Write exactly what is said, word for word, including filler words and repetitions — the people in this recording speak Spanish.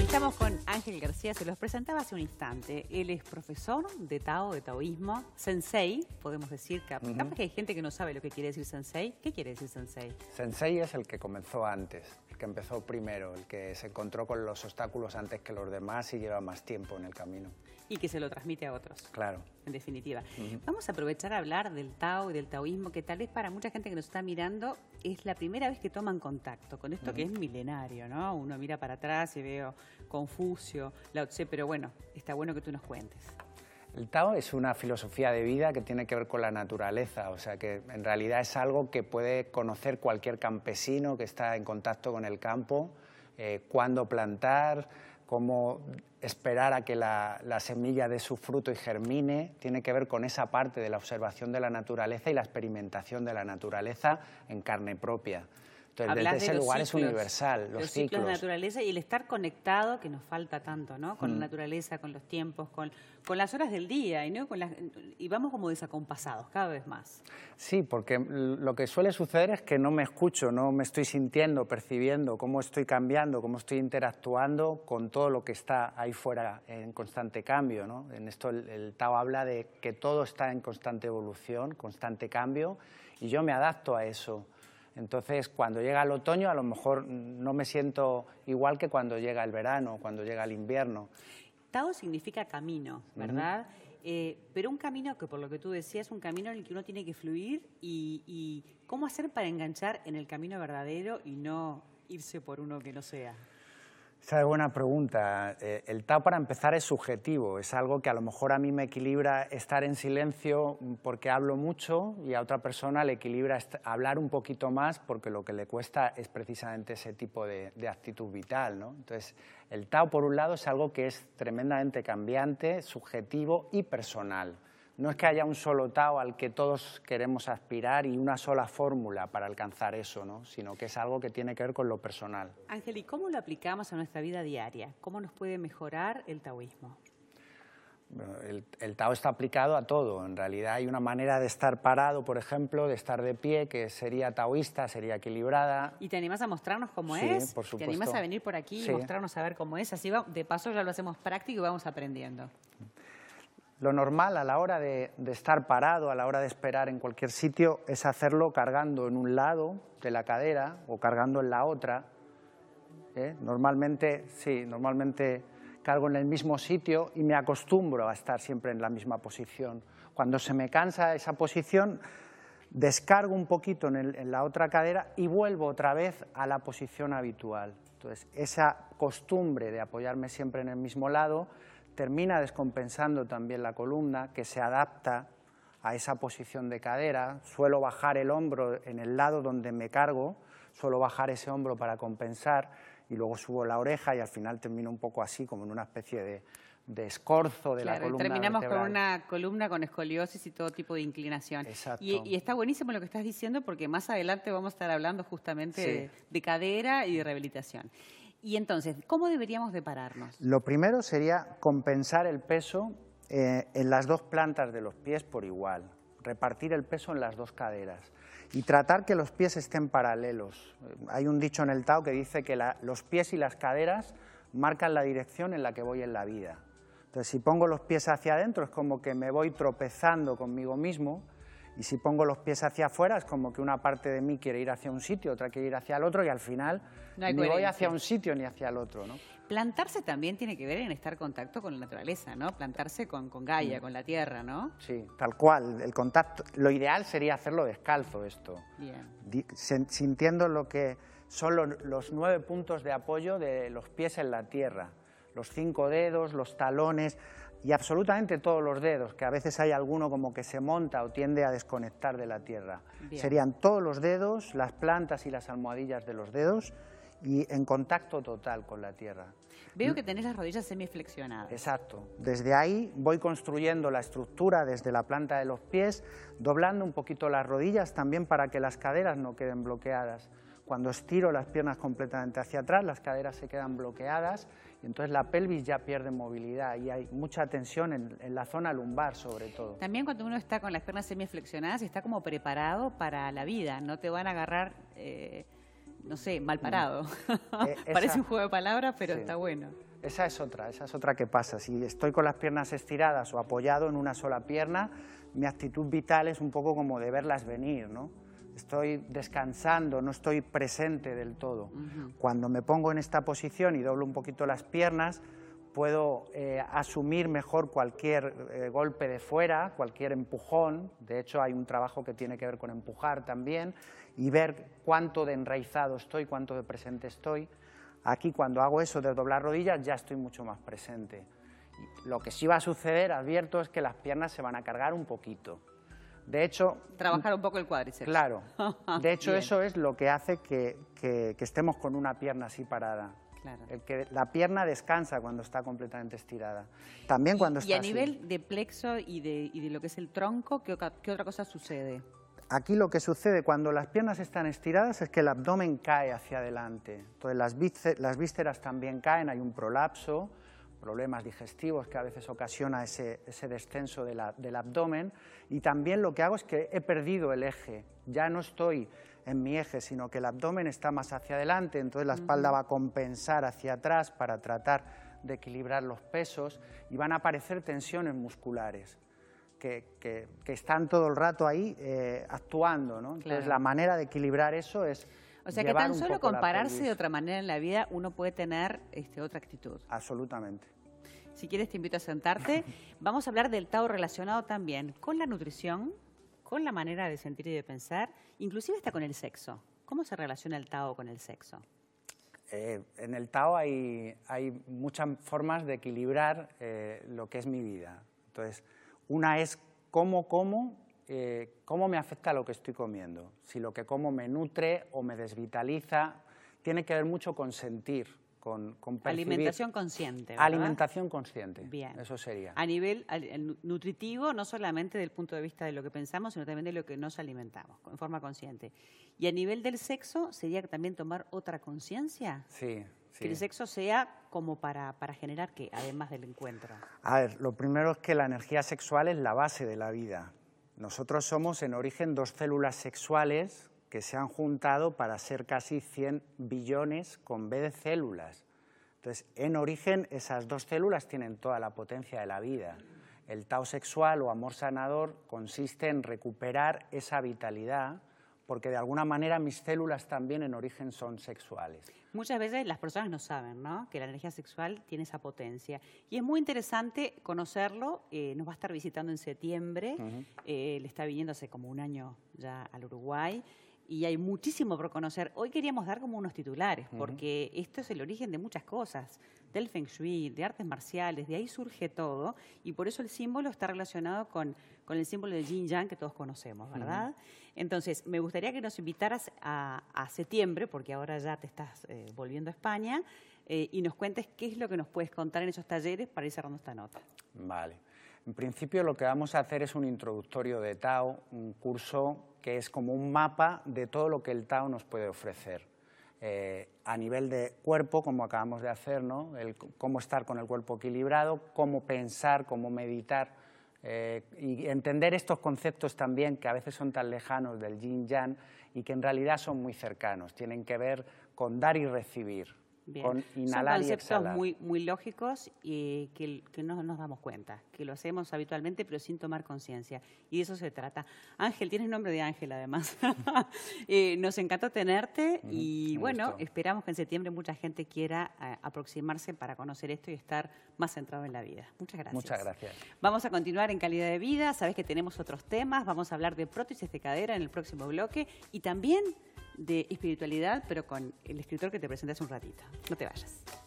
Estamos con Ángel García, se los presentaba hace un instante. Él es profesor de Tao, de taoísmo, sensei, podemos decir. Que, uh-huh. Capaz que hay gente que no sabe lo que quiere decir sensei. ¿Qué quiere decir sensei? Sensei es el que comenzó antes, el que empezó primero, el que se encontró con los obstáculos antes que los demás y lleva más tiempo en el camino. Y que se lo transmite a otros. Claro. En definitiva. Uh-huh. Vamos a aprovechar a hablar del Tao y del taoísmo, que tal vez para mucha gente que nos está mirando es la primera vez que toman contacto con esto, uh-huh. que es milenario, ¿no? Uno mira para atrás y veo Confucio, Lao Tse, pero bueno, está bueno que tú nos cuentes. El Tao es una filosofía de vida que tiene que ver con la naturaleza, o sea que en realidad es algo que puede conocer cualquier campesino que está en contacto con el campo, eh, cuándo plantar, cómo esperar a que la, la semilla dé su fruto y germine. Tiene que ver con esa parte de la observación de la naturaleza y la experimentación de la naturaleza en carne propia. Entonces, Hablas desde de ese lugar ciclos, es universal, los, los ciclos. ciclos de naturaleza y el estar conectado, que nos falta tanto, ¿no? Con mm. la naturaleza, con los tiempos, con, con las horas del día, y, ¿no? con las, y vamos como desacompasados cada vez más. Sí, porque lo que suele suceder es que no me escucho, no me estoy sintiendo, percibiendo cómo estoy cambiando, cómo estoy interactuando con todo lo que está ahí fuera en constante cambio, ¿no? En esto el, el Tao habla de que todo está en constante evolución, constante cambio, y yo me adapto a eso. Entonces, cuando llega el otoño, a lo mejor no me siento igual que cuando llega el verano, cuando llega el invierno. Tao significa camino, ¿verdad? Uh-huh. eh, pero un camino que, por lo que tú decías, es un camino en el que uno tiene que fluir y, y ¿cómo hacer para enganchar en el camino verdadero y no irse por uno que no sea? Esa es buena pregunta. Eh, el Tao, para empezar, es subjetivo. Es algo que a lo mejor a mí me equilibra estar en silencio porque hablo mucho y a otra persona le equilibra hablar un poquito más porque lo que le cuesta es precisamente ese tipo de, de actitud vital, ¿no? Entonces, el Tao, por un lado, es algo que es tremendamente cambiante, subjetivo y personal. No es que haya un solo Tao al que todos queremos aspirar y una sola fórmula para alcanzar eso, ¿no? Sino que es algo que tiene que ver con lo personal. Ángel, ¿y cómo lo aplicamos a nuestra vida diaria? ¿Cómo nos puede mejorar el taoísmo? El, el Tao está aplicado a todo. En realidad hay una manera de estar parado, por ejemplo, de estar de pie, que sería taoísta, sería equilibrada. ¿Y te animás a mostrarnos cómo sí, es? Por supuesto. ¿Te animás a venir por aquí sí. y mostrarnos a ver cómo es? Así va, de paso ya lo hacemos práctico y vamos aprendiendo. Lo normal a la hora de, de estar parado, a la hora de esperar en cualquier sitio, es hacerlo cargando en un lado de la cadera o cargando en la otra. ¿eh? Normalmente, sí, normalmente cargo en el mismo sitio y me acostumbro a estar siempre en la misma posición. Cuando se me cansa esa posición, descargo un poquito en, el, en la otra cadera y vuelvo otra vez a la posición habitual. Entonces, esa costumbre de apoyarme siempre en el mismo lado termina descompensando también la columna, que se adapta a esa posición de cadera. Suelo bajar el hombro en el lado donde me cargo, suelo bajar ese hombro para compensar y luego subo la oreja y al final termino un poco así, como en una especie de, de escorzo de claro, la columna terminamos vertebral. con una columna con escoliosis y todo tipo de inclinación. Exacto. Y, y está buenísimo lo que estás diciendo porque más adelante vamos a estar hablando justamente sí. de, de cadera y de rehabilitación. Y entonces, ¿cómo deberíamos de pararnos? Lo primero sería compensar el peso eh, en las dos plantas de los pies por igual, repartir el peso en las dos caderas y tratar que los pies estén paralelos. Hay un dicho en el Tao que dice que la, los pies y las caderas marcan la dirección en la que voy en la vida. Entonces, si pongo los pies hacia adentro es como que me voy tropezando conmigo mismo. Y si pongo los pies hacia afuera es como que una parte de mí quiere ir hacia un sitio, otra quiere ir hacia el otro y al final no ni voy hacia un sitio ni hacia el otro, ¿no? Plantarse también tiene que ver en estar en contacto con la naturaleza, ¿no? Plantarse con, con Gaia, mm. con la tierra, ¿no? Sí, tal cual. El contacto, lo ideal sería hacerlo descalzo esto. Bien. Sintiendo lo que son los, los nueve puntos de apoyo de los pies en la tierra. Los cinco dedos, los talones y absolutamente todos los dedos, que a veces hay alguno como que se monta o tiende a desconectar de la tierra. Bien. Serían todos los dedos, las plantas y las almohadillas de los dedos y en contacto total con la tierra. Veo que tenés las rodillas semiflexionadas. Exacto. Desde ahí voy construyendo la estructura desde la planta de los pies, doblando un poquito las rodillas también para que las caderas no queden bloqueadas. Cuando estiro las piernas completamente hacia atrás, las caderas se quedan bloqueadas y entonces la pelvis ya pierde movilidad y hay mucha tensión en, en la zona lumbar sobre todo. También cuando uno está con las piernas semiflexionadas está como preparado para la vida, no te van a agarrar, eh, no sé, mal parado. Eh, esa, Parece un juego de palabras, pero sí. Está bueno. Esa es otra, esa es otra que pasa. Si estoy con las piernas estiradas o apoyado en una sola pierna, mi actitud vital es un poco como de verlas venir, ¿no? Estoy descansando, no estoy presente del todo. Uh-huh. Cuando me pongo en esta posición y doblo un poquito las piernas, puedo eh, asumir mejor cualquier eh, golpe de fuera, cualquier empujón. De hecho, hay un trabajo que tiene que ver con empujar también, y ver cuánto de enraizado estoy, cuánto de presente estoy. Aquí, cuando hago eso de doblar rodillas, ya estoy mucho más presente. Lo que sí va a suceder, advierto, es que las piernas se van a cargar un poquito. De hecho... Trabajar un poco el cuádriceps. Claro. De hecho, eso es lo que hace que, que, que estemos con una pierna así parada. Claro. El que la pierna descansa cuando está completamente estirada. También cuando y, está y a así. Nivel de plexo y de, y de lo que es el tronco, ¿qué, ¿qué otra cosa sucede? Aquí lo que sucede cuando las piernas están estiradas es que el abdomen cae hacia adelante. Entonces las, vísceras, las vísceras también caen, hay un prolapso, problemas digestivos que a veces ocasiona ese, ese descenso de la, del abdomen, y también lo que hago es que he perdido el eje, ya no estoy en mi eje, sino que el abdomen está más hacia adelante, entonces la espalda va a compensar hacia atrás para tratar de equilibrar los pesos, y van a aparecer tensiones musculares que, que, que están todo el rato ahí eh, actuando, ¿no? Entonces claro. La manera de equilibrar eso es... O sea que tan solo compararse de otra manera en la vida uno puede tener este, otra actitud. Absolutamente. Si quieres te invito a sentarte. Vamos a hablar del Tao relacionado también con la nutrición, con la manera de sentir y de pensar, inclusive hasta con el sexo. ¿Cómo se relaciona el Tao con el sexo? Eh, en el Tao hay, hay muchas formas de equilibrar eh, lo que es mi vida. Entonces, una es cómo como, eh, cómo me afecta lo que estoy comiendo. Si lo que como me nutre o me desvitaliza, tiene que ver mucho con sentir, con, con percibir. Alimentación consciente, ¿verdad? Alimentación consciente, bien. Eso sería. A nivel nutritivo, no solamente del punto de vista de lo que pensamos, sino también de lo que nos alimentamos, en forma consciente. Y a nivel del sexo, ¿sería también tomar otra conciencia? Sí, sí. Que el sexo sea como para, para generar, ¿qué? Además del encuentro. A ver, lo primero es que la energía sexual es la base de la vida. Nosotros somos en origen dos células sexuales que se han juntado para ser casi cien billones con B de células. Entonces, en origen, esas dos células tienen toda la potencia de la vida. El Tao sexual o amor sanador consiste en recuperar esa vitalidad, porque de alguna manera mis células también en origen son sexuales. Muchas veces las personas no saben, ¿no?, que la energía sexual tiene esa potencia. Y es muy interesante conocerlo. Eh, nos va a estar visitando en septiembre. Uh-huh. eh, le está viniendo hace como un año ya al Uruguay. Y hay muchísimo por conocer. Hoy queríamos dar como unos titulares, porque uh-huh. esto es el origen de muchas cosas, del Feng Shui, de artes marciales, de ahí surge todo, y por eso el símbolo está relacionado con, con el símbolo del Yin Yang que todos conocemos, ¿verdad? Uh-huh. Entonces, me gustaría que nos invitaras a, a septiembre, porque ahora ya te estás eh, volviendo a España, eh, y nos cuentes qué es lo que nos puedes contar en esos talleres para ir cerrando esta nota. Vale. En principio lo que vamos a hacer es un introductorio de Tao, un curso que es como un mapa de todo lo que el Tao nos puede ofrecer. Eh, a nivel de cuerpo, como acabamos de hacer, ¿no? El, cómo estar con el cuerpo equilibrado, cómo pensar, cómo meditar, eh, y entender estos conceptos también que a veces son tan lejanos del Yin Yang y que en realidad son muy cercanos, tienen que ver con dar y recibir. Bien. Con inhalar Son y exhalar. conceptos muy, muy lógicos y que, que no nos damos cuenta, que lo hacemos habitualmente pero sin tomar conciencia. Y de eso se trata. Ángel, tienes nombre de Ángel además. eh, nos encantó tenerte uh-huh. y Me bueno, gustó. Esperamos que en septiembre mucha gente quiera eh, aproximarse para conocer esto y estar más centrado en la vida. Muchas gracias. Muchas gracias. Vamos a continuar en Calidad de Vida. Sabes que tenemos otros temas. Vamos a hablar de prótesis de cadera en el próximo bloque y también de espiritualidad, pero con el escritor que te presenté hace un ratito. No te vayas.